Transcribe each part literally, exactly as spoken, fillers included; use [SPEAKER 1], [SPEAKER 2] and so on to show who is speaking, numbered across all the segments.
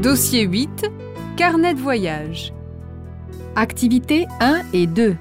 [SPEAKER 1] Dossier huit, carnet de voyage.
[SPEAKER 2] Activités un et deux.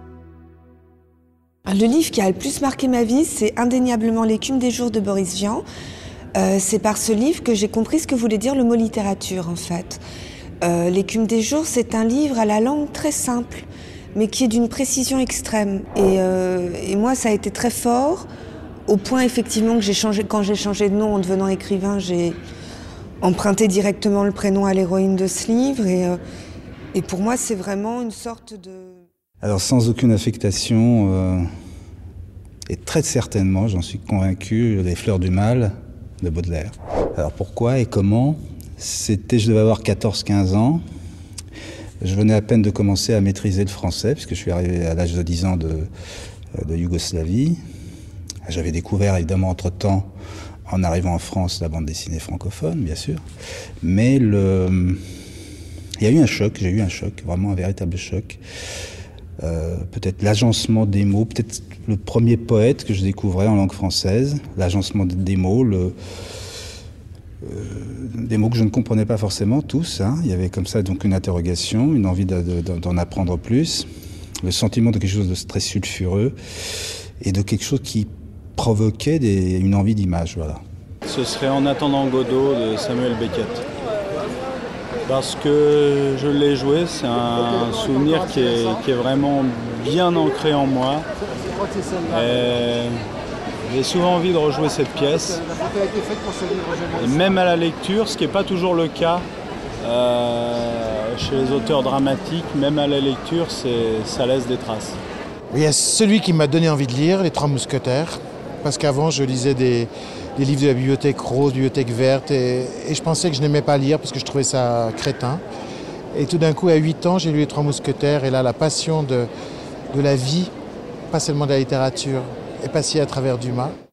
[SPEAKER 3] Le livre qui a le plus marqué ma vie, c'est indéniablement L'écume des jours de Boris Vian. Euh, c'est par ce livre que j'ai compris ce que voulait dire le mot littérature, en fait. Euh, L'écume des jours, c'est un livre à la langue très simple, mais qui est d'une précision extrême. Et, euh, et moi, ça a été très fort, au point effectivement que j'ai changé, quand j'ai changé de nom en devenant écrivain, j'ai emprunté directement le prénom à l'héroïne de ce livre. Et, euh, et pour moi, c'est vraiment une sorte de...
[SPEAKER 4] Alors sans aucune affectation, euh, et très certainement, j'en suis convaincu, Les Fleurs du Mal de Baudelaire. Alors pourquoi et comment? C'était, je devais avoir quatorze quinze ans. Je venais à peine de commencer à maîtriser le français, puisque je suis arrivé à l'âge de dix ans de, de Yougoslavie. J'avais découvert évidemment entre-temps, en arrivant en France, la bande dessinée francophone, bien sûr. Mais le... il y a eu un choc, j'ai eu un choc, vraiment un véritable choc. Euh, peut-être l'agencement des mots, peut-être le premier poète que je découvrais en langue française, l'agencement des mots, le, euh, des mots que je ne comprenais pas forcément tous. Hein. Il y avait comme ça donc une interrogation, une envie de, de, d'en apprendre plus, le sentiment de quelque chose de très sulfureux et de quelque chose qui provoquait des, une envie d'image. Voilà.
[SPEAKER 5] Ce serait En attendant Godot de Samuel Beckett. Parce que je l'ai joué, c'est un souvenir qui est, qui est vraiment bien ancré en moi. Et j'ai souvent envie de rejouer cette pièce. Et même à la lecture, ce qui n'est pas toujours le cas euh, chez les auteurs dramatiques, même à la lecture, c'est, ça laisse des traces.
[SPEAKER 6] Il y a celui qui m'a donné envie de lire, Les Trois Mousquetaires, parce qu'avant je lisais des... des livres de la bibliothèque rose, bibliothèque verte, et, et je pensais que je n'aimais pas lire parce que je trouvais ça crétin. Et tout d'un coup, à huit ans, j'ai lu Les Trois Mousquetaires, et là, la passion de, de la vie, pas seulement de la littérature, est passée à travers Dumas.